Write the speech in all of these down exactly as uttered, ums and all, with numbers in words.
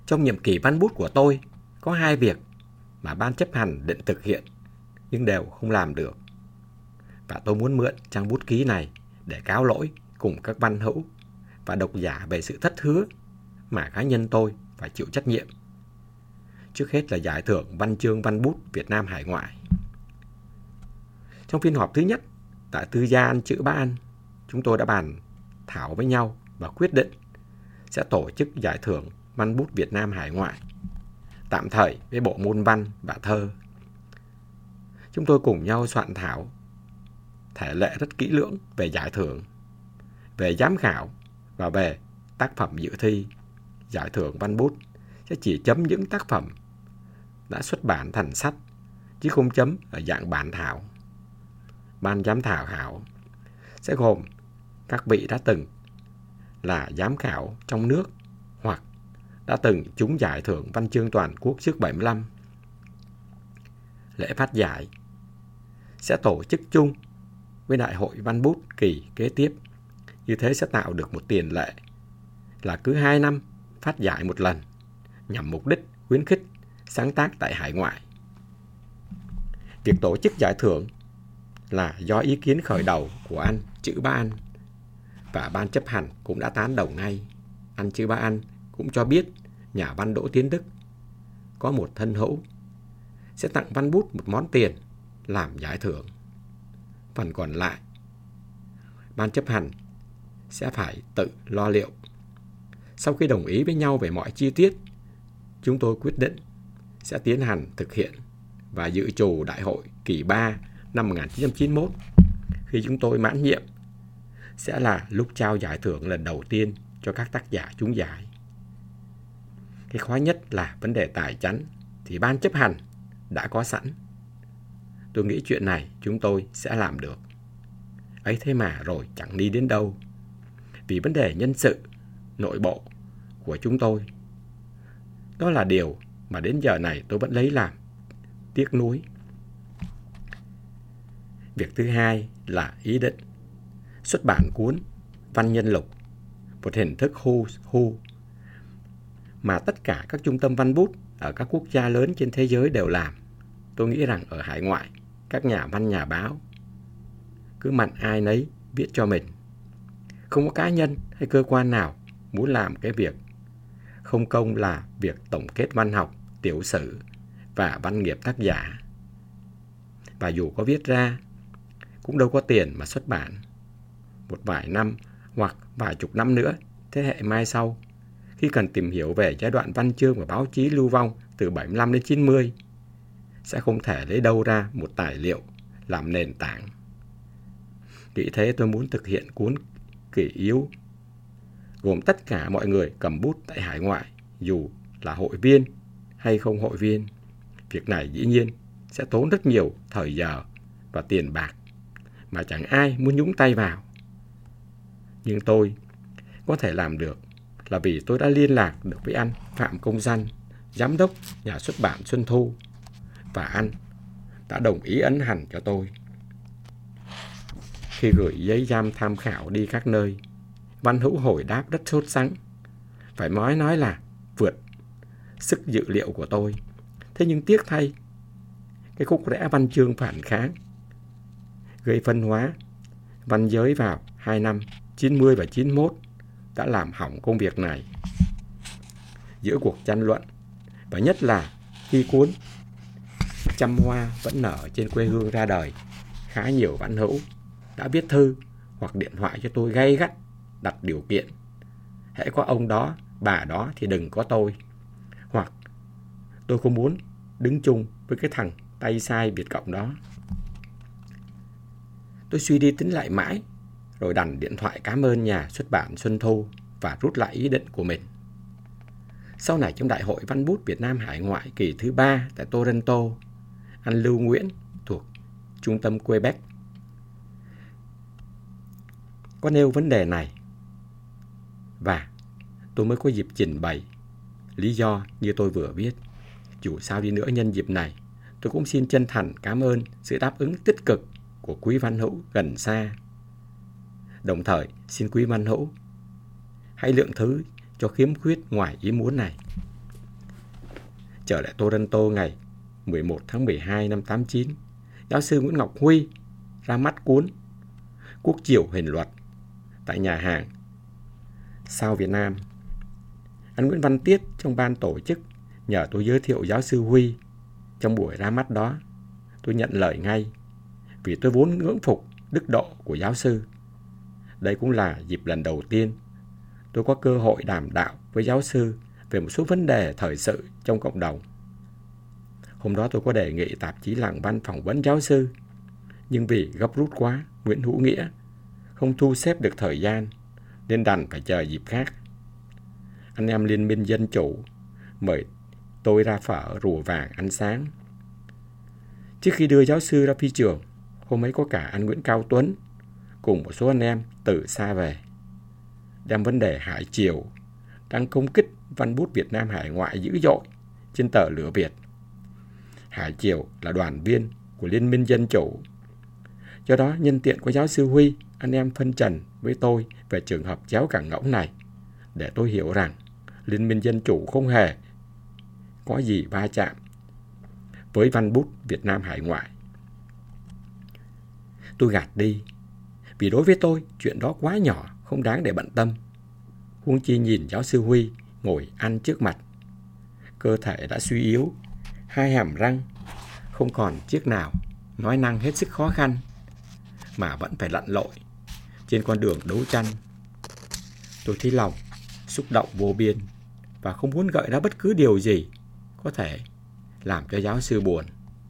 Trong nhiệm kỳ văn bút của tôi, có hai việc mà ban chấp hành định thực hiện nhưng đều không làm được. Và tôi muốn mượn trang bút ký này để cáo lỗi cùng các văn hữu và độc giả về sự thất hứa mà cá nhân tôi phải chịu trách nhiệm. Trước hết là giải thưởng văn chương văn bút Việt Nam hải ngoại. Trong phiên họp thứ nhất tại Tư Gia ăn chữ Ba Ăn, chúng tôi đã bàn thảo với nhau và quyết định sẽ tổ chức giải thưởng văn bút Việt Nam hải ngoại, tạm thời với bộ môn văn và thơ. Chúng tôi cùng nhau soạn thảo thể lệ rất kỹ lưỡng về giải thưởng, về giám khảo và về tác phẩm dự thi. Giải thưởng văn bút sẽ chỉ chấm những tác phẩm đã xuất bản thành sách, chứ không chấm ở dạng bản thảo. Ban giám khảo khảo sẽ gồm các vị đã từng là giám khảo trong nước hoặc đã từng trúng giải thưởng văn chương toàn quốc trước bảy mươi lăm. Lễ phát giải sẽ tổ chức chung với Đại hội văn bút kỳ kế tiếp. Như thế sẽ tạo được một tiền lệ là cứ hai năm phát giải một lần, nhằm mục đích khuyến khích sáng tác tại hải ngoại. Việc tổ chức giải thưởng là do ý kiến khởi đầu của anh Chữ Ba Ăn, và ban chấp hành cũng đã tán đồng ngay. Anh Chữ Ba Ăn cũng cho biết nhà văn Đỗ Tiến Đức có một thân hữu sẽ tặng văn bút một món tiền làm giải thưởng. Phần còn lại, ban chấp hành sẽ phải tự lo liệu. Sau khi đồng ý với nhau về mọi chi tiết, chúng tôi quyết định sẽ tiến hành thực hiện và dự trù đại hội kỳ ba năm một nghìn chín trăm chín mươi mốt. Khi chúng tôi mãn nhiệm, sẽ là lúc trao giải thưởng lần đầu tiên cho các tác giả trúng giải. Cái khó nhất là vấn đề tài chánh thì ban chấp hành đã có sẵn. Tôi nghĩ chuyện này chúng tôi sẽ làm được. Ấy thế mà rồi chẳng đi đến đâu. Vì vấn đề nhân sự, nội bộ của chúng tôi, đó là điều mà đến giờ này tôi vẫn lấy làm tiếc nuối. Việc thứ hai là ý định xuất bản cuốn Văn Nhân Lục, một hình thức hu hu mà tất cả các trung tâm văn bút ở các quốc gia lớn trên thế giới đều làm. Tôi nghĩ rằng ở hải ngoại, các nhà văn nhà báo cứ mặn ai nấy viết cho mình. Không có cá nhân hay cơ quan nào muốn làm cái việc không công là việc tổng kết văn học, tiểu sử và văn nghiệp tác giả. Và dù có viết ra, cũng đâu có tiền mà xuất bản. Một vài năm hoặc vài chục năm nữa, thế hệ mai sau, khi cần tìm hiểu về giai đoạn văn chương và báo chí lưu vong từ bảy mươi lăm đến chín mươi, sẽ không thể lấy đâu ra một tài liệu làm nền tảng. Vì thế tôi muốn thực hiện cuốn Kỷ Yếu, gồm tất cả mọi người cầm bút tại hải ngoại, dù là hội viên hay không hội viên. Việc này dĩ nhiên sẽ tốn rất nhiều thời giờ và tiền bạc mà chẳng ai muốn nhúng tay vào. Nhưng tôi có thể làm được là vì tôi đã liên lạc được với anh Phạm Công Danh, giám đốc nhà xuất bản Xuân Thu, và anh đã đồng ý ấn hành cho tôi. Khi gửi giấy giam tham khảo đi các nơi, văn hữu hồi đáp rất sốt sắng, phải nói nói là vượt sức dự liệu của tôi. Thế nhưng tiếc thay, cái khúc rẽ văn chương phản kháng gây phân hóa văn giới vào hai năm chín mươi và chín mươi mốt đã làm hỏng công việc này. Giữa cuộc tranh luận, và nhất là khi cuốn Trăm Hoa Vẫn Nở Trên Quê Hương ra đời, khá nhiều văn hữu đã viết thư hoặc điện thoại cho tôi gay gắt đặt điều kiện: hễ có ông đó, bà đó thì đừng có tôi, hoặc tôi không muốn đứng chung với cái thằng tay sai Việt Cộng đó. Tôi suy đi tính lại mãi, rồi đành điện thoại cảm ơn nhà xuất bản Xuân Thu và rút lại ý định của mình. Sau này trong Đại hội Văn bút Việt Nam hải ngoại kỳ thứ ba tại Toronto, anh Lưu Nguyễn thuộc Trung tâm Quebec có nêu vấn đề này, và tôi mới có dịp trình bày lý do như tôi vừa viết. Dù sao đi nữa, nhân dịp này, tôi cũng xin chân thành cảm ơn sự đáp ứng tích cực của quý văn hữu gần xa. Đồng thời, xin quý văn hữu hãy lượng thứ cho khiếm khuyết ngoài ý muốn này. trở lại Toronto ngày mười một tháng mười hai năm tám chín, giáo sư Nguyễn Ngọc Huy ra mắt cuốn Quốc Triều Hình Luật tại nhà hàng Sao Việt Nam. Anh Nguyễn Văn Tiết trong ban tổ chức nhờ tôi giới thiệu giáo sư Huy. Trong buổi ra mắt đó, tôi nhận lời ngay vì tôi vốn ngưỡng phục đức độ của giáo sư. Đây cũng là dịp lần đầu tiên tôi có cơ hội đàm đạo với giáo sư về một số vấn đề thời sự trong cộng đồng. Hôm đó tôi có đề nghị tạp chí Làng Văn phỏng vấn giáo sư, nhưng vì gấp rút quá, Nguyễn Hữu Nghĩa không thu xếp được thời gian nên đành phải chờ dịp khác. Anh em Liên minh Dân Chủ mời tôi ra phở Rùa Vàng ăn sáng. Trước khi đưa giáo sư ra phi trường, hôm ấy có cả anh Nguyễn Cao Tuấn cùng một số anh em từ xa về, đem vấn đề Hải Triều đang công kích văn bút Việt Nam hải ngoại dữ dội trên tờ Lửa Việt. Hải Triều là đoàn viên của Liên minh Dân Chủ. Do đó, nhân tiện có giáo sư Huy, anh em phân trần với tôi về trường hợp chéo cả ngỗng này, để tôi hiểu rằng Liên minh Dân Chủ không hề có gì va chạm với văn bút Việt Nam hải ngoại. Tôi gạt đi, vì đối với tôi, chuyện đó quá nhỏ, không đáng để bận tâm. Huống chi nhìn giáo sư Huy ngồi ăn trước mặt, cơ thể đã suy yếu, hai hàm răng không còn chiếc nào, nói năng hết sức khó khăn, mà vẫn phải lặn lội trên con đường đấu tranh. Tôi thấy lòng xúc động vô biên và không muốn gợi ra bất cứ điều gì có thể làm cho giáo sư buồn.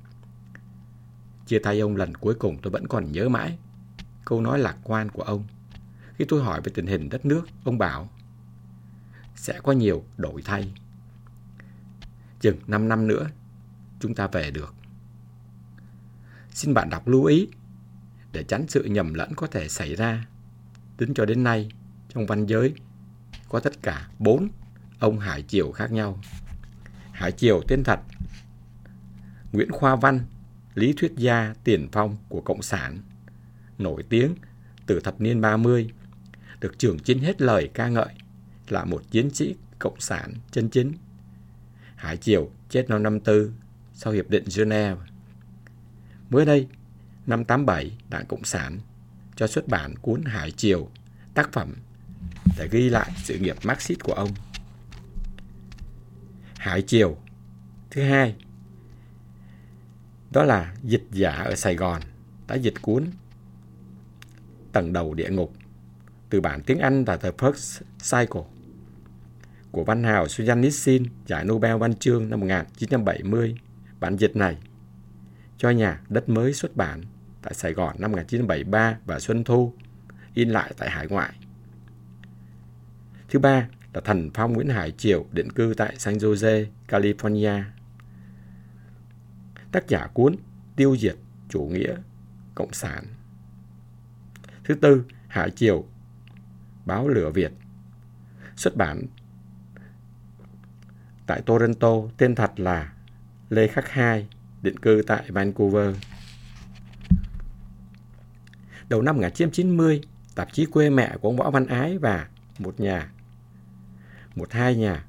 Chia tay ông lần cuối cùng, tôi vẫn còn nhớ mãi câu nói lạc quan của ông. Khi tôi hỏi về tình hình đất nước, ông bảo sẽ có nhiều đổi thay. Chừng năm năm nữa chúng ta về được. Xin bạn đọc lưu ý để tránh sự nhầm lẫn có thể xảy ra. Tính cho đến nay, trong văn giới có tất cả bốn ông Hải Triều khác nhau. Hải Triều tên thật Nguyễn Khoa Văn, lý thuyết gia tiền phong của Cộng sản, nổi tiếng từ thập niên ba mươi, được Trường Chinh hết lời ca ngợi là một chiến sĩ Cộng sản chân chính. Hải Triều chết năm năm tư sau Hiệp định Geneva. Mới đây, năm tám bảy, Đảng Cộng sản cho xuất bản cuốn Hải Triều, tác phẩm để ghi lại sự nghiệp Marxist của ông. Hải Triều thứ hai, đó là dịch giả ở Sài Gòn đã dịch cuốn Tầng Đầu Địa Ngục, từ bản tiếng Anh là The First Cycle, của văn hào Solzhenitsyn, giải Nobel văn chương năm một nghìn chín trăm bảy mươi. Bản dịch này cho nhà Đất Mới xuất bản tại Sài Gòn năm một nghìn chín trăm bảy mươi ba và Xuân Thu in lại tại hải ngoại. Thứ ba là Thần Phong Nguyễn Hải Triều, định cư tại San Jose, California. Tác giả cuốn Tiêu diệt chủ nghĩa Cộng sản. Thứ tư, Hải Triều, báo Lửa Việt, xuất bản tại Toronto, tên thật là Lê Khắc Hai, định cư tại Vancouver. Đầu năm một nghìn chín trăm chín mươi, tạp chí Quê Mẹ của ông Võ Văn Ái và một nhà, một hai nhà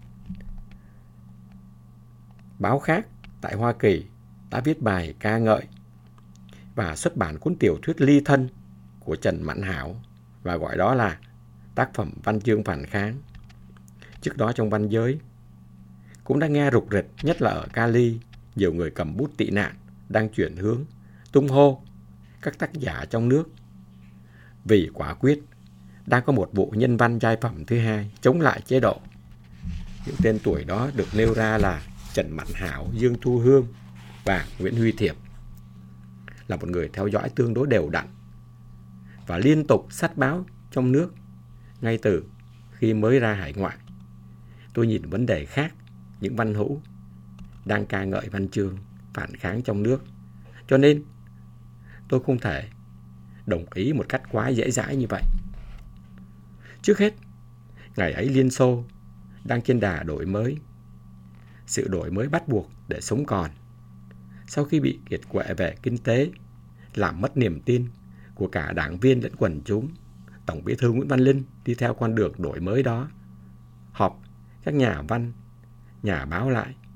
báo khác tại Hoa Kỳ đã viết bài ca ngợi và xuất bản cuốn tiểu thuyết Ly Thân của Trần Mãn Hảo và gọi đó là tác phẩm văn chương phản kháng. Trước đó trong văn giới cũng đã nghe rục rịch, nhất là ở Cali, nhiều người cầm bút tị nạn đang chuyển hướng tung hô các tác giả trong nước vì quả quyết đang có một vụ nhân văn giai phẩm thứ hai chống lại chế độ. Những tên tuổi đó được nêu ra là Trần Mãn Hảo, Dương Thu Hương và Nguyễn Huy Thiệp. Là một người theo dõi tương đối đều đặn và liên tục sát báo trong nước ngay từ khi mới ra hải ngoại, tôi nhìn vấn đề khác những văn hữu đang ca ngợi văn chương phản kháng trong nước. Cho nên tôi không thể đồng ý một cách quá dễ dãi như vậy. Trước hết, ngày ấy Liên Xô đang trên đà đổi mới. Sự đổi mới bắt buộc để sống còn. Sau khi bị kiệt quệ về kinh tế, làm mất niềm tin của cả đảng viên lẫn quần chúng, Tổng Bí thư Nguyễn Văn Linh đi theo con đường đổi mới đó, họp các nhà văn, nhà báo lại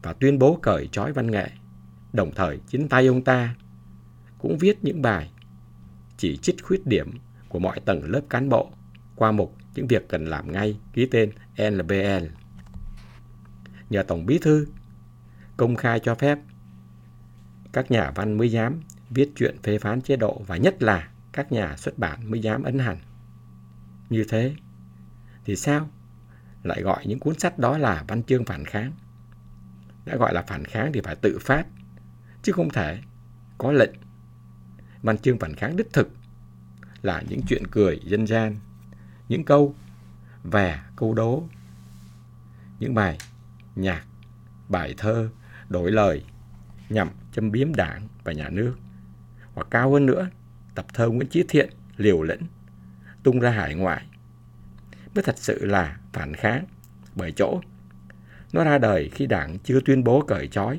và tuyên bố cởi trói văn nghệ. Đồng thời chính tay ông ta cũng viết những bài chỉ trích khuyết điểm của mọi tầng lớp cán bộ qua mục những việc cần làm ngay, ký tên en bê lờ. Nhờ Tổng Bí thư công khai cho phép, các nhà văn mới dám viết chuyện phê phán chế độ, và nhất là các nhà xuất bản mới dám ấn hành. Như thế thì sao lại gọi những cuốn sách đó là văn chương phản kháng? Đã gọi là phản kháng thì phải tự phát, chứ không thể có lệnh. Văn chương phản kháng đích thực là những chuyện cười dân gian, những câu về câu đố, những bài nhạc, bài thơ đổi lời nhằm châm biếm Đảng và nhà nước. Hoặc cao hơn nữa, tập thơ Nguyễn Chí Thiện liều lĩnh tung ra hải ngoại mới thật sự là phản kháng, bởi chỗ nó ra đời khi Đảng chưa tuyên bố cởi trói,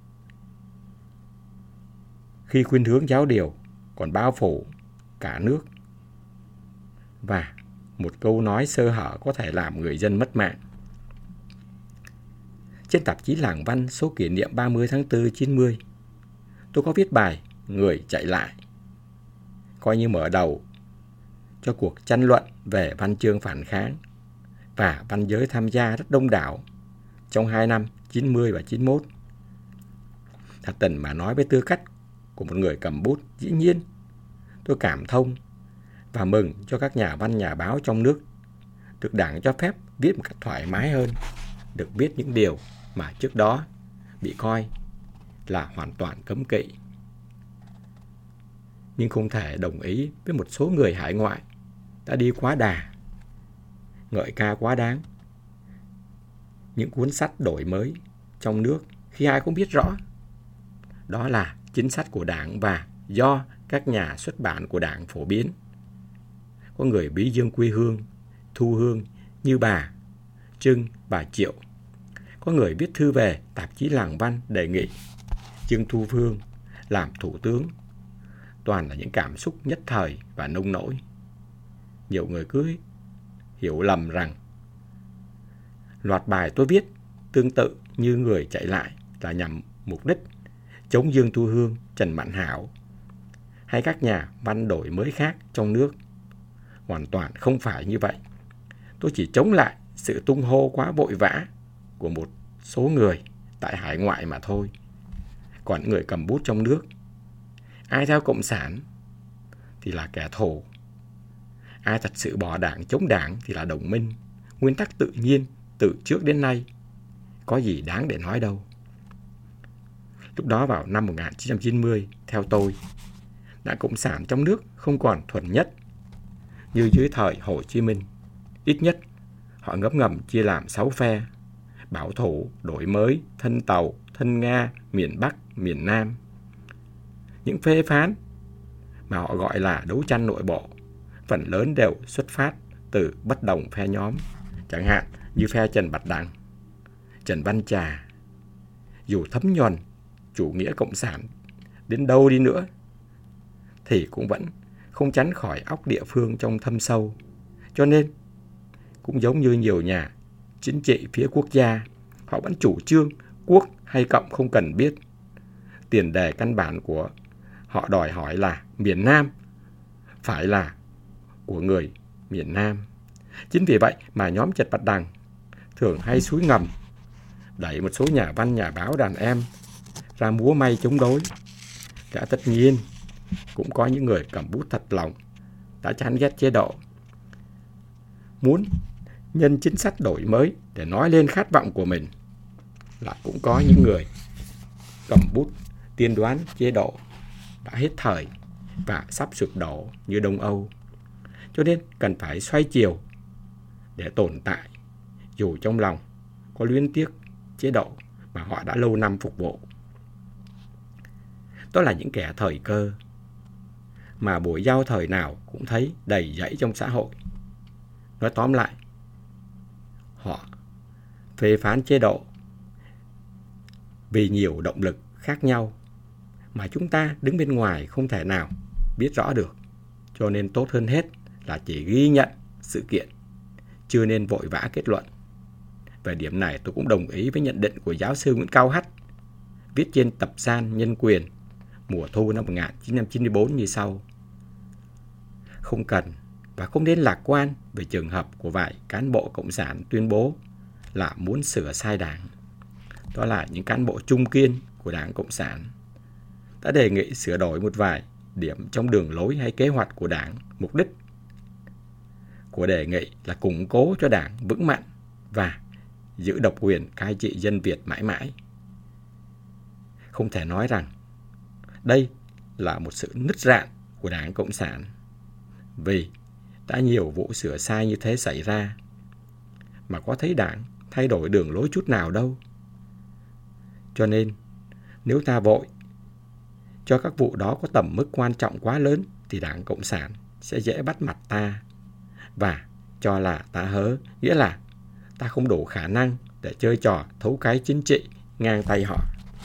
khi khuynh hướng giáo điều còn bao phủ cả nước, và một câu nói sơ hở có thể làm người dân mất mạng. Trên tạp chí Làng Văn số kỷ niệm ba mươi tháng tư chín mươi, tôi có viết bài Người chạy lại, coi như mở đầu cho cuộc tranh luận về văn chương phản kháng, và văn giới tham gia rất đông đảo trong hai năm chín mươi và chín mươi mốt. Thật tình mà nói, với tư cách của một người cầm bút, dĩ nhiên tôi cảm thông và mừng cho các nhà văn nhà báo trong nước được Đảng cho phép viết một cách thoải mái hơn, được viết những điều mà trước đó bị coi là hoàn toàn cấm kỵ. Nhưng không thể đồng ý với một số người hải ngoại đã đi quá đà, ngợi ca quá đáng những cuốn sách đổi mới trong nước, khi ai cũng biết rõ đó là chính sách của Đảng và do các nhà xuất bản của Đảng phổ biến. Có người bí dương quê hương, thu hương như bà Trưng, bà Triệu. Có người viết thư về tạp chí Làng Văn đề nghị Trương Thu Phương làm thủ tướng. Toàn là những cảm xúc nhất thời và nông nổi. Nhiều người cứ hiểu lầm rằng loạt bài tôi viết tương tự như Người chạy lại là nhằm mục đích chống Dương Thu Hương, Trần Mạn Hảo hay các nhà văn đổi mới khác trong nước. Hoàn toàn không phải như vậy. Tôi chỉ chống lại sự tung hô quá vội vã của một số người tại hải ngoại mà thôi. Còn người cầm bút trong nước, ai theo Cộng sản thì là kẻ thù, ai thật sự bỏ Đảng chống Đảng thì là đồng minh. Nguyên tắc tự nhiên từ trước đến nay, có gì đáng để nói đâu. Lúc đó vào năm một nghìn chín trăm chín mươi, theo tôi, Đảng Cộng sản trong nước không còn thuần nhất như dưới thời Hồ Chí Minh. Ít nhất, họ ngấm ngầm chia làm sáu phe: bảo thủ, đổi mới, thân Tàu, thân Nga, miền Bắc, miền Nam. Những phê phán mà họ gọi là đấu tranh nội bộ phần lớn đều xuất phát từ bất đồng phe nhóm, chẳng hạn như phe Trần Bạch Đằng, Trần Văn Trà. Dù thấm nhuần chủ nghĩa cộng sản đến đâu đi nữa thì cũng vẫn không tránh khỏi óc địa phương trong thâm sâu. Cho nên cũng giống như nhiều nhà chính trị phía quốc gia, họ vẫn chủ trương quốc hay cộng không cần biết. Tiền đề căn bản của họ đòi hỏi là miền Nam phải là của người miền Nam. Chính vì vậy mà nhóm Trần Bạch Đằng thường hay xúi ngầm đẩy một số nhà văn nhà báo đàn em ra múa may chống đối. Đã tất nhiên cũng có những người cầm bút thật lòng đã chán ghét chế độ, muốn nhân chính sách đổi mới để nói lên khát vọng của mình. Lại cũng có những người cầm bút tiên đoán chế độ đã hết thời và sắp sụp đổ như Đông Âu. Cho nên cần phải xoay chiều để tồn tại, dù trong lòng có luyến tiếc chế độ mà họ đã lâu năm phục vụ. Đó là những kẻ thời cơ mà buổi giao thời nào cũng thấy đầy dẫy trong xã hội. Nói tóm lại, họ phê phán chế độ vì nhiều động lực khác nhau mà chúng ta đứng bên ngoài không thể nào biết rõ được. Cho nên tốt hơn hết là chỉ ghi nhận sự kiện, chưa nên vội vã kết luận. Về điểm này tôi cũng đồng ý với nhận định của giáo sư Nguyễn Cao Hắt, viết trên tập san Nhân quyền mùa thu năm một nghìn chín trăm chín mươi tư như sau. Không cần và không nên lạc quan về trường hợp của vài cán bộ cộng sản tuyên bố là muốn sửa sai đảng. Đó là những cán bộ trung kiên của Đảng Cộng sản đã đề nghị sửa đổi một vài điểm trong đường lối hay kế hoạch của Đảng. Mục đích của đề nghị là củng cố cho Đảng vững mạnh và giữ độc quyền cai trị dân Việt mãi mãi. Không thể nói rằng đây là một sự nứt rạn của Đảng Cộng sản, vì đã nhiều vụ sửa sai như thế xảy ra, mà có thấy Đảng thay đổi đường lối chút nào đâu. Cho nên, nếu ta vội cho các vụ đó có tầm mức quan trọng quá lớn, thì Đảng Cộng sản sẽ dễ bắt mặt ta và cho là ta hớ, nghĩa là ta không đủ khả năng để chơi trò thấu cái chính trị ngang tay họ.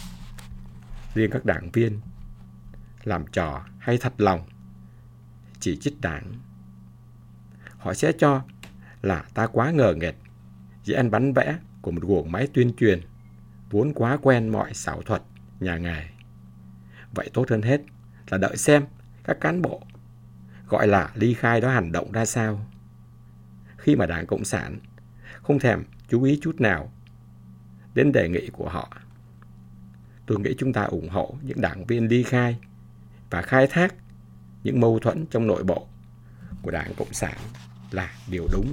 Riêng các đảng viên làm trò hay thật lòng chỉ trích Đảng, họ sẽ cho là ta quá ngờ nghệch dưới ăn bắn vẽ của một guồng máy tuyên truyền vốn quá quen mọi xảo thuật nhà nghề. Vậy tốt hơn hết là đợi xem các cán bộ gọi là ly khai đó hành động ra sao. Khi mà Đảng Cộng sản không thèm chú ý chút nào đến đề nghị của họ, tôi nghĩ chúng ta ủng hộ những đảng viên ly khai và khai thác những mâu thuẫn trong nội bộ của Đảng Cộng sản là điều đúng.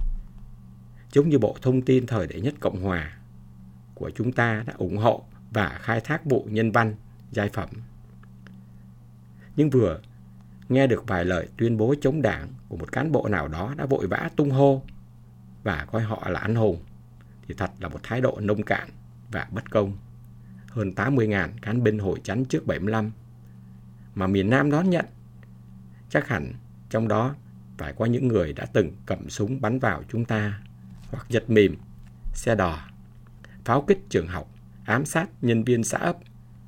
Giống như Bộ Thông tin thời đệ nhất Cộng hòa của chúng ta đã ủng hộ và khai thác vụ nhân văn giai phẩm. Nhưng vừa nghe được vài lời tuyên bố chống Đảng của một cán bộ nào đó đã vội vã tung hô và coi họ là anh hùng, thì thật là một thái độ nông cạn và bất công. Hơn tám mươi nghìn cán binh hội chắn trước bảy mươi lăm mà miền Nam đón nhận, chắc hẳn trong đó phải có những người đã từng cầm súng bắn vào chúng ta, hoặc giật mìn xe đò, pháo kích trường học, ám sát nhân viên xã ấp.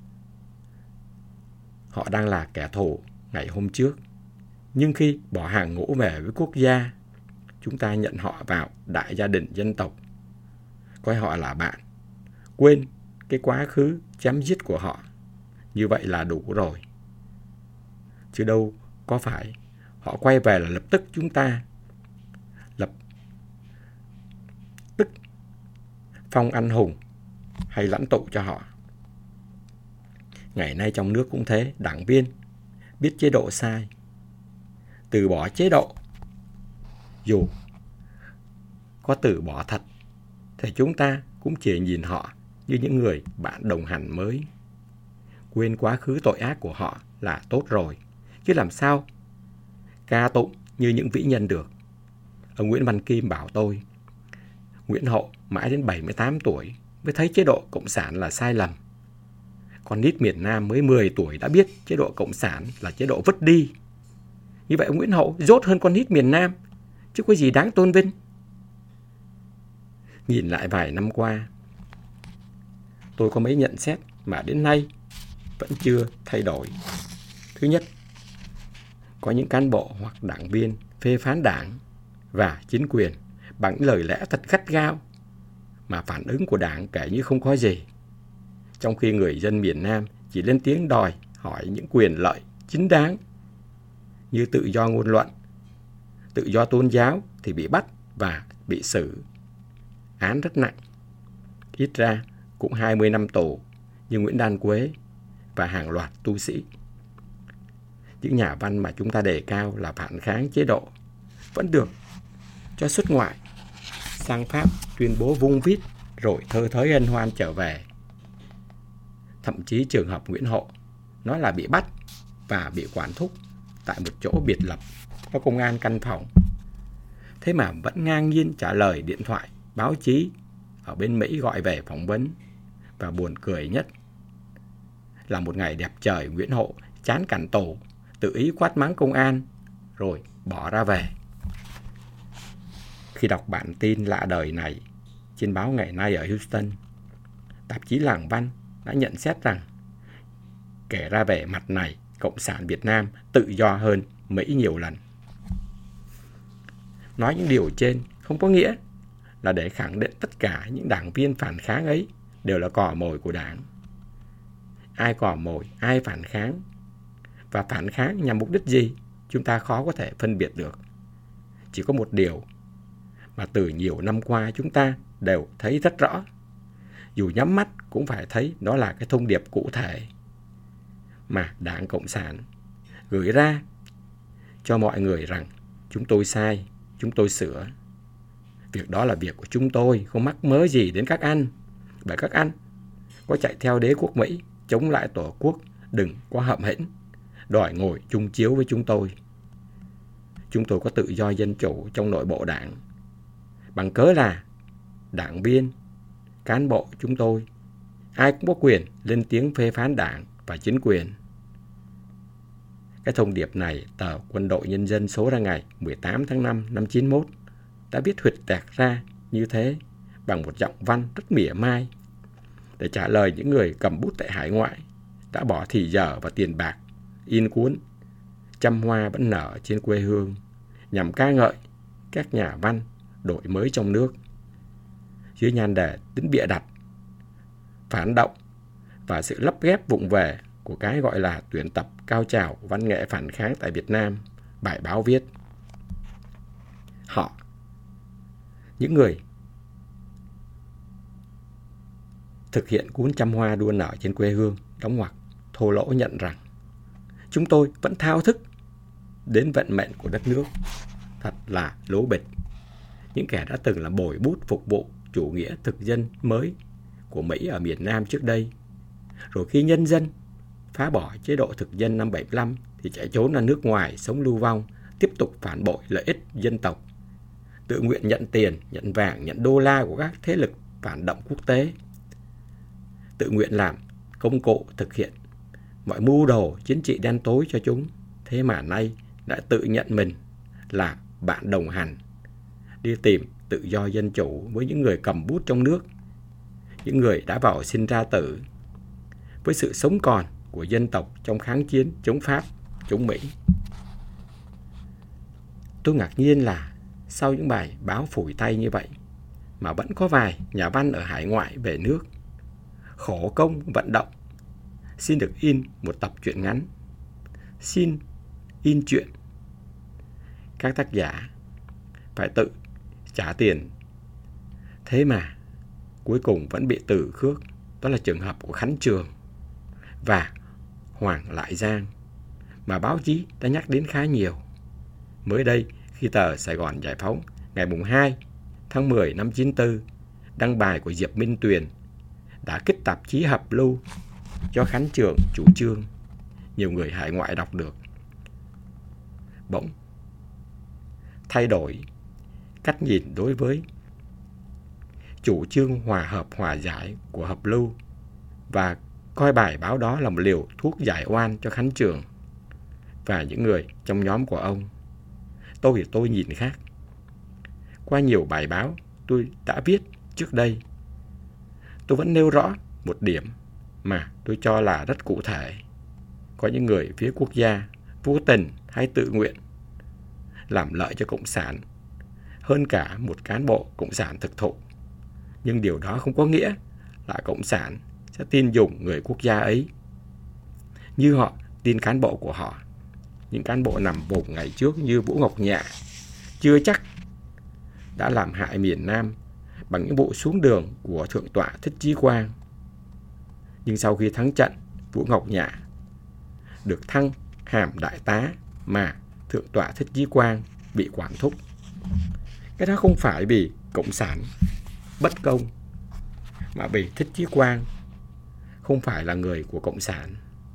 Họ đang là kẻ thù ngày hôm trước, nhưng khi bỏ hàng ngũ về với quốc gia, chúng ta nhận họ vào đại gia đình dân tộc, coi họ là bạn, quên cái quá khứ chém giết của họ. Như vậy là đủ rồi. Chứ đâu có phải họ quay về là lập tức chúng ta lập tức phong anh hùng hay lãnh tụ cho họ. Ngày nay trong nước cũng thế, đảng viên biết chế độ sai, từ bỏ chế độ, dù có từ bỏ thật, thì chúng ta cũng chỉ nhìn họ như những người bạn đồng hành mới. Quên quá khứ tội ác của họ là tốt rồi, chứ làm sao ca tụng như những vĩ nhân được. Ông Nguyễn Văn Kim bảo tôi, Nguyễn Hậu mãi đến bảy mươi tám tuổi mới thấy chế độ cộng sản là sai lầm. Con nít miền Nam mới mười tuổi đã biết chế độ cộng sản là chế độ vứt đi. Như vậy ông Nguyễn Hậu dốt hơn con nít miền Nam, chứ có gì đáng tôn vinh. Nhìn lại vài năm qua, tôi có mấy nhận xét mà đến nay vẫn chưa thay đổi. Thứ nhất, có những cán bộ hoặc đảng viên phê phán Đảng và chính quyền bằng những lời lẽ thật gắt gao, mà phản ứng của Đảng kể như không có gì, trong khi người dân miền Nam chỉ lên tiếng đòi hỏi những quyền lợi chính đáng như tự do ngôn luận, tự do tôn giáo thì bị bắt và bị xử án rất nặng, ít ra cũng hai mươi năm tù như Nguyễn Đan Quế và hàng loạt tu sĩ. Những nhà văn mà chúng ta đề cao là phản kháng chế độ vẫn được cho xuất ngoại sang Pháp tuyên bố vung vít rồi thơ thới hân hoan trở về. Thậm chí trường hợp Nguyễn Hậu nói là bị bắt và bị quản thúc tại một chỗ biệt lập, có công an căn phòng, thế mà vẫn ngang nhiên trả lời điện thoại báo chí ở bên Mỹ gọi về phỏng vấn. Và buồn cười nhất là một ngày đẹp trời, Nguyễn Hậu chán cảnh tù, tự ý quát mắng công an rồi bỏ ra về. Khi đọc bản tin lạ đời này trên báo Ngày Nay ở Houston, tạp chí Làng Văn đã nhận xét rằng kể ra vẻ mặt này, Cộng sản Việt Nam tự do hơn Mỹ nhiều lần. Nói những điều trên không có nghĩa là để khẳng định tất cả những đảng viên phản kháng ấy đều là cò mồi của Đảng. Ai cò mồi, ai phản kháng, và phản kháng nhằm mục đích gì, chúng ta khó có thể phân biệt được. Chỉ có một điều mà từ nhiều năm qua chúng ta đều thấy rất rõ, dù nhắm mắt cũng phải thấy, đó là cái thông điệp cụ thể mà Đảng Cộng sản gửi ra cho mọi người rằng chúng tôi sai, chúng tôi sửa. Việc đó là việc của chúng tôi, không mắc mớ gì đến các anh. Bởi các anh có chạy theo đế quốc Mỹ, chống lại Tổ quốc, đừng quá hậm hĩnh, đòi ngồi chung chiếu với chúng tôi. Chúng tôi có tự do dân chủ trong nội bộ Đảng. Bằng cớ là đảng viên, cán bộ chúng tôi, ai cũng có quyền lên tiếng phê phán Đảng và chính quyền. Cái thông điệp này tờ Quân đội Nhân dân số ra ngày mười tám tháng năm năm chín mốt đã viết huỵch toẹt ra như thế bằng một giọng văn rất mỉa mai để trả lời những người cầm bút tại hải ngoại đã bỏ thì giờ và tiền bạc in cuốn Trăm hoa vẫn nở trên quê hương nhằm ca ngợi các nhà văn đổi mới trong nước dưới nhan đề tính bịa đặt, phản động và sự lắp ghép vụng về của cái gọi là tuyển tập cao trào văn nghệ phản kháng tại Việt Nam. Bài báo viết: Họ, những người thực hiện cuốn Trăm hoa đua nở trên quê hương, đóng ngoặc, thô lỗ nhận rằng chúng tôi vẫn thao thức đến vận mệnh của đất nước. Thật là lố bịch. Những kẻ đã từng là bồi bút phục vụ chủ nghĩa thực dân mới của Mỹ ở miền Nam trước đây, rồi khi nhân dân phá bỏ chế độ thực dân năm bảy mươi lăm thì chạy trốn ra nước ngoài sống lưu vong, tiếp tục phản bội lợi ích dân tộc, tự nguyện nhận tiền, nhận vàng, nhận đô la của các thế lực phản động quốc tế, tự nguyện làm công cụ thực hiện mọi mưu đồ chính trị đen tối cho chúng. Thế mà nay đã tự nhận mình là bạn đồng hành, đi tìm tự do dân chủ với những người cầm bút trong nước, những người đã vào sinh ra tử, với sự sống còn của dân tộc trong kháng chiến chống Pháp, chống Mỹ. Tôi ngạc nhiên là sau những bài báo phủi tay như vậy mà vẫn có vài nhà văn ở hải ngoại về nước khổ công vận động xin được in một tập truyện ngắn, xin in truyện. Các tác giả phải tự trả tiền, thế mà cuối cùng vẫn bị từ khước. Đó là trường hợp của Khánh Trường và Hoàng Lại Giang mà báo chí đã nhắc đến khá nhiều. Mới đây, khi tờ Sài Gòn Giải Phóng ngày hai tháng mười năm chín tư đăng bài của Diệp Minh Tuyền đã kích tạp chí hợp lưu cho Khánh Trường chủ trương, nhiều người hải ngoại đọc được bỗng thay đổi cách nhìn đối với chủ trương hòa hợp hòa giải của hợp lưu và coi bài báo đó là một liều thuốc giải oan cho Khánh Trường và những người trong nhóm của ông. Tôi thì tôi nhìn khác. Qua nhiều bài báo tôi đã viết trước đây, tôi vẫn nêu rõ một điểm mà tôi cho là rất cụ thể. Có những người phía quốc gia vô tình hay tự nguyện làm lợi cho Cộng sản hơn cả một cán bộ Cộng sản thực thụ. Nhưng điều đó không có nghĩa là Cộng sản sẽ tin dùng người quốc gia ấy như họ tin cán bộ của họ. Những cán bộ nằm vùng ngày trước như Vũ Ngọc Nhạ chưa chắc đã làm hại miền Nam bằng những vụ xuống đường của Thượng tọa Thích Chí Quang. Nhưng sau khi thắng trận, Vũ Ngọc Nhạ được thăng hàm đại tá mà Thượng tọa Thích Chí Quang bị quản thúc. Cái đó không phải vì Cộng sản bất công, mà vì Thích Chí Quang không phải là người của Cộng sản.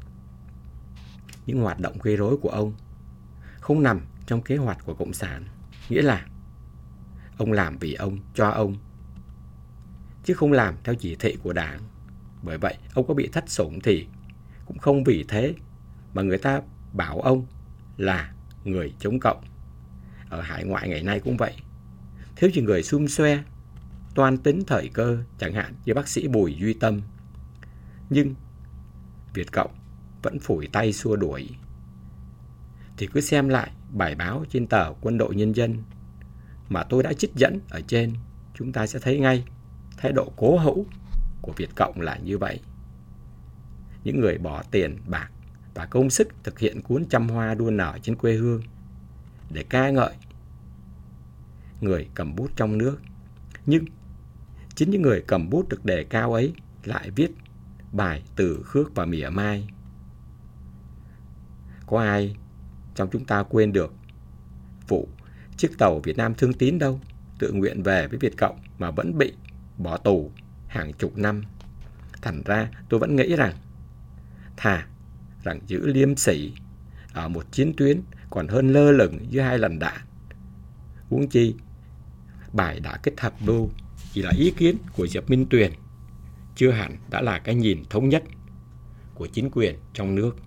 Những hoạt động gây rối của ông không nằm trong kế hoạch của Cộng sản, nghĩa là ông làm vì ông, cho ông, chứ không làm theo chỉ thị của Đảng. Bởi vậy, ông có bị thất sủng thì cũng không vì thế mà người ta bảo ông là người chống Cộng. Ở hải ngoại ngày nay cũng vậy. Thiếu chỉ người xum xoe, toan tính thời cơ, chẳng hạn như bác sĩ Bùi Duy Tâm. Nhưng Việt Cộng vẫn phủi tay xua đuổi. Thì cứ xem lại bài báo trên tờ Quân đội Nhân dân mà tôi đã trích dẫn ở trên chúng ta sẽ thấy ngay thái độ cố hữu của Việt Cộng là như vậy. Những người bỏ tiền, bạc và công sức thực hiện cuốn Trăm Hoa đua nở trên quê hương để ca ngợi người cầm bút trong nước. Nhưng chính những người cầm bút được đề cao ấy lại viết bài từ khước và mỉa mai. Có ai trong chúng ta quên được vụ chiếc tàu Việt Nam Thương Tín đâu, tự nguyện về với Việt Cộng mà vẫn bị bỏ tù hàng chục năm. Thành ra tôi vẫn nghĩ rằng thà rằng giữ liêm sỉ ở một chiến tuyến còn hơn lơ lửng dưới hai lần đạn. Huống chi bài đã kết hợp đô chỉ là ý kiến của Diệp Minh Tuyền, chưa hẳn đã là cái nhìn thống nhất của chính quyền trong nước.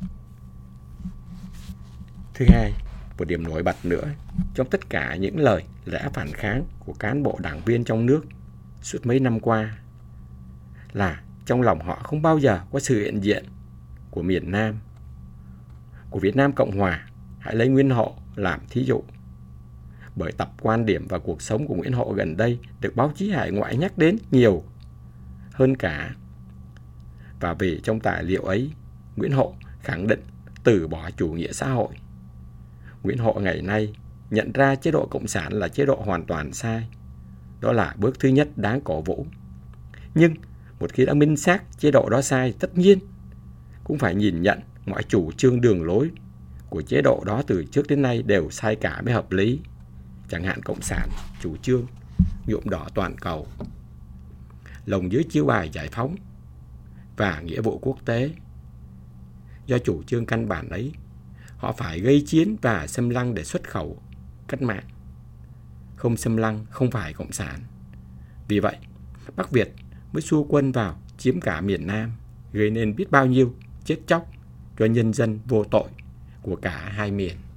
Thứ hai, một điểm nổi bật nữa trong tất cả những lời lẽ phản kháng của cán bộ đảng viên trong nước suốt mấy năm qua là trong lòng họ không bao giờ có sự hiện diện của miền Nam, của Việt Nam Cộng Hòa. Hãy lấy Nguyễn Hộ làm thí dụ. Bởi tập quan điểm và cuộc sống của Nguyễn Hộ gần đây được báo chí hải ngoại nhắc đến nhiều hơn cả. Và vì trong tài liệu ấy, Nguyễn Hộ khẳng định từ bỏ chủ nghĩa xã hội. Nguyễn Hộ ngày nay nhận ra chế độ cộng sản là chế độ hoàn toàn sai. Đó là bước thứ nhất đáng cổ vũ. Nhưng một khi đã minh xác chế độ đó sai, tất nhiên cũng phải nhìn nhận mọi chủ trương đường lối của chế độ đó từ trước đến nay đều sai cả mới hợp lý. Chẳng hạn cộng sản chủ trương nhuộm đỏ toàn cầu, lồng dưới chiếu bài giải phóng và nghĩa vụ quốc tế. Do chủ trương căn bản ấy, họ phải gây chiến và xâm lăng để xuất khẩu cách mạng. Không xâm lăng không phải cộng sản. Vì vậy, Bắc Việt mới xua quân vào chiếm cả miền Nam, gây nên biết bao nhiêu chết chóc cho nhân dân vô tội của cả hai miền.